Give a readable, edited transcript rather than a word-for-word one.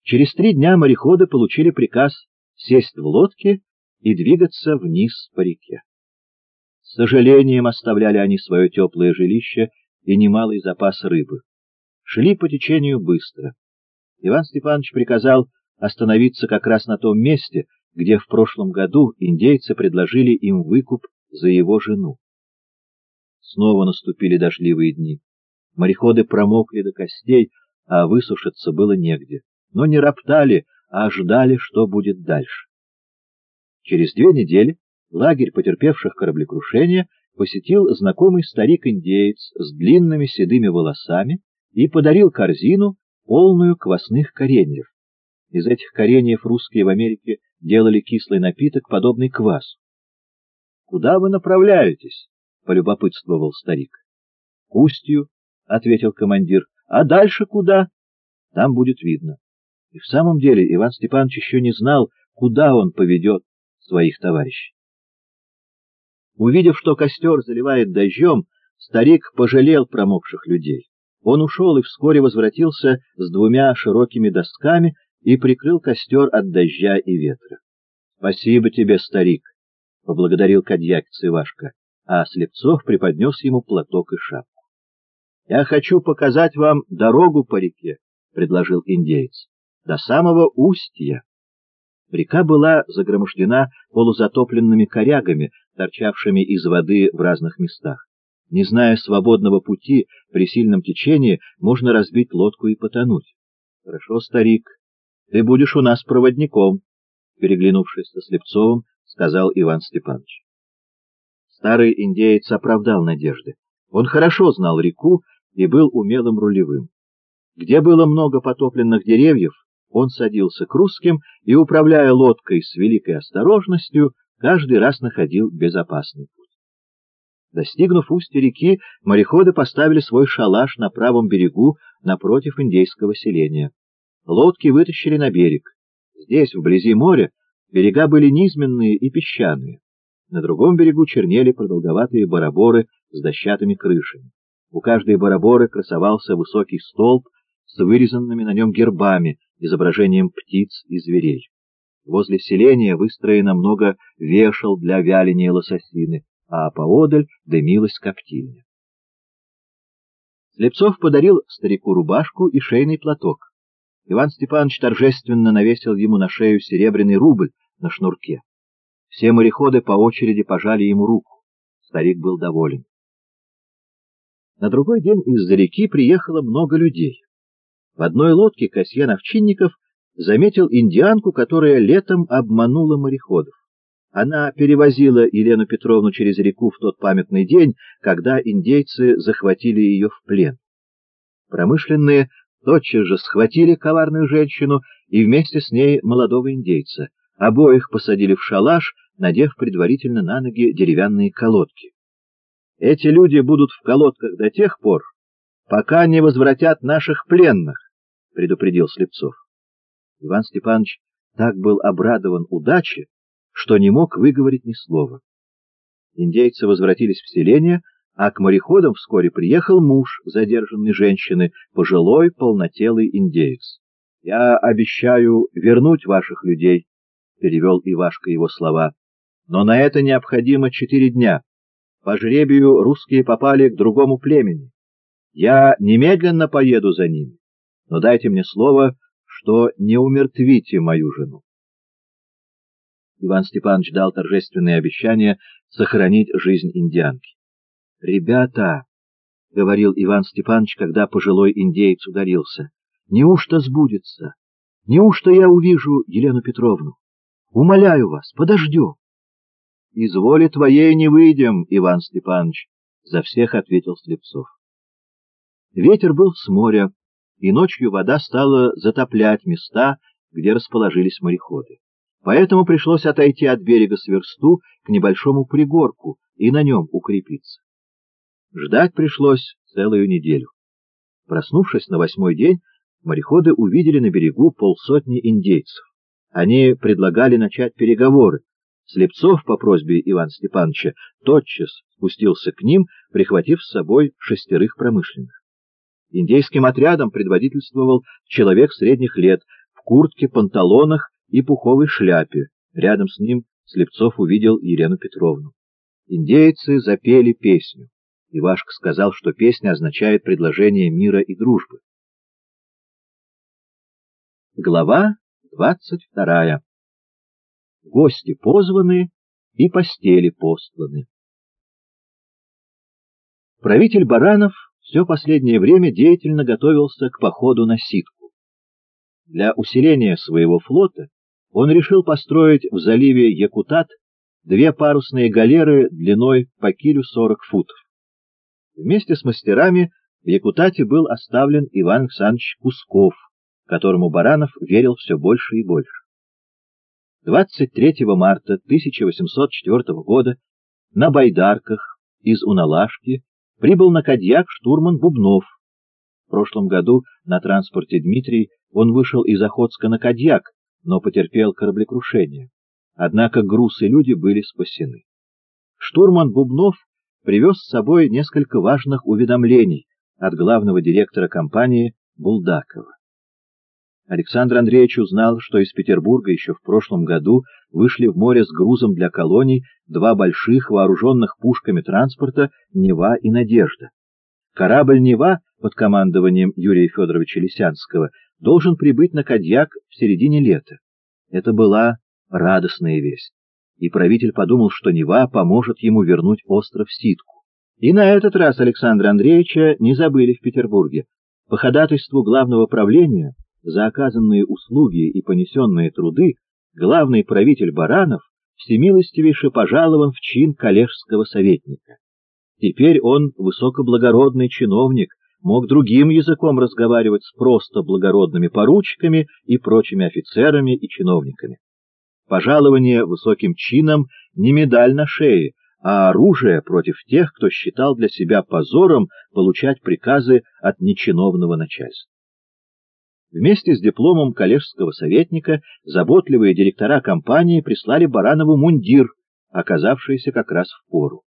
Через 3 дня мореходы получили приказ сесть в лодки и двигаться вниз по реке. С сожалением оставляли они свое теплое жилище и немалый запас рыбы. Шли по течению быстро. Иван Степанович приказал остановиться как раз на том месте, где в прошлом году индейцы предложили им выкуп за его жену. Снова наступили дождливые дни. Мореходы промокли до костей, а высушиться было негде. Но не роптали, а ждали, что будет дальше. Через 2 недели лагерь потерпевших кораблекрушение посетил знакомый старик-индеец с длинными седыми волосами и подарил корзину, полную квасных кореньев. Из этих кореньев русские в Америке делали кислый напиток, подобный квасу. — Куда вы направляетесь? — полюбопытствовал старик. — К устью, — ответил командир. — А дальше куда? — Там будет видно. И в самом деле Иван Степанович еще не знал, куда он поведет своих товарищей. Увидев, что костер заливает дождем, старик пожалел промокших людей. Он ушел и вскоре возвратился с 2 широкими досками и прикрыл костер от дождя и ветра. — Спасибо тебе, старик, — поблагодарил кадьякец Ивашка, а Слепцов преподнес ему платок и шапку. — Я хочу показать вам дорогу по реке, — предложил индеец, — до самого устья. Река была загромождена полузатопленными корягами, торчавшими из воды в разных местах. Не зная свободного пути, при сильном течении можно разбить лодку и потонуть. — Хорошо, старик, ты будешь у нас проводником, — переглянувшись со Слепцовым, сказал Иван Степанович. Старый индеец оправдал надежды. Он хорошо знал реку и был умелым рулевым. Где было много потопленных деревьев, он садился к русским и, управляя лодкой с великой осторожностью, каждый раз находил безопасный путь. Достигнув устья реки, мореходы поставили свой шалаш на правом берегу напротив индейского селения. Лодки вытащили на берег. Здесь, вблизи моря, берега были низменные и песчаные. На другом берегу чернели продолговатые бараборы с дощатыми крышами. У каждой бараборы красовался высокий столб с вырезанными на нем гербами, изображением птиц и зверей. Возле селения выстроено много вешал для вяления лососины, а поодаль дымилась коптильня. Слепцов подарил старику рубашку и шейный платок. Иван Степанович торжественно навесил ему на шею серебряный рубль на шнурке. Все мореходы по очереди пожали ему руку. Старик был доволен. На другой день из-за реки приехало много людей. В одной лодке Касьян Овчинников заметил индианку, которая летом обманула мореходов. Она перевозила Елену Петровну через реку в тот памятный день, когда индейцы захватили ее в плен. Промышленные тотчас же схватили коварную женщину и вместе с ней молодого индейца. Обоих посадили в шалаш, надев предварительно на ноги деревянные колодки. Эти люди будут в колодках до тех пор, пока не возвратят наших пленных, — предупредил Слепцов. Иван Степанович так был обрадован удаче, что не мог выговорить ни слова. Индейцы возвратились в селение, а к мореходам вскоре приехал муж задержанной женщины, пожилой полнотелый индеец. — Я обещаю вернуть ваших людей, — перевел Ивашка его слова, — но на это необходимо 4 дня. По жребию русские попали к другому племени. Я немедленно поеду за ними, но дайте мне слово, что не умертвите мою жену. Иван Степанович дал торжественное обещание сохранить жизнь индианки. — Ребята, — говорил Иван Степанович, когда пожилой индеец ударился, — неужто сбудется? Неужто я увижу Елену Петровну? Умоляю вас, подождем. — Из воли твоей не выйдем, Иван Степанович, — за всех ответил Слепцов. Ветер был с моря, и ночью вода стала затоплять места, где расположились мореходы. Поэтому пришлось отойти от берега с версту к небольшому пригорку и на нем укрепиться. Ждать пришлось целую неделю. Проснувшись на 8-й день, мореходы увидели на берегу 50 индейцев. Они предлагали начать переговоры. Слепцов по просьбе Ивана Степановича тотчас спустился к ним, прихватив с собой 6 промышленных. Индейским отрядом предводительствовал человек средних лет в куртке, панталонах и пуховой шляпе. Рядом с ним Слепцов увидел Елену Петровну. Индейцы запели песню. Ивашка сказал, что песня означает предложение мира и дружбы. Глава 22. Гости позваны и постели постланы. Правитель Баранов все последнее время деятельно готовился к походу на Ситку. Для усиления своего флота он решил построить в заливе Якутат 2 парусные галеры длиной по килю 40 футов. Вместе с мастерами в Якутате был оставлен Иван Александрович Кусков, которому Баранов верил все больше и больше. 23 марта 1804 года на байдарках из Уналашки прибыл на Кадьяк штурман Бубнов. В прошлом году на транспорте «Дмитрий» он вышел из Охотска на Кадьяк, но потерпел кораблекрушение. Однако груз и люди были спасены. Штурман Бубнов привез с собой несколько важных уведомлений от главного директора компании Булдакова. Александр Андреевич узнал, что из Петербурга еще в прошлом году вышли в море с грузом для колоний 2 больших, вооруженных пушками транспорта «Нева» и «Надежда». Корабль «Нева» под командованием Юрия Федоровича Лисянского должен прибыть на Кадьяк в середине лета. Это была радостная весть, и правитель подумал, что Нева поможет ему вернуть остров Ситку. И на этот раз Александра Андреевича не забыли в Петербурге. По ходатайству главного правления за оказанные услуги и понесенные труды главный правитель Баранов всемилостивейше пожалован в чин коллежского советника. Теперь он, высокоблагородный чиновник, мог другим языком разговаривать с просто благородными поручиками и прочими офицерами и чиновниками. Пожалование высоким чином не медаль на шее, а оружие против тех, кто считал для себя позором получать приказы от нечиновного начальства. Вместе с дипломом коллежского советника заботливые директора компании прислали Баранову мундир, оказавшийся как раз в пору.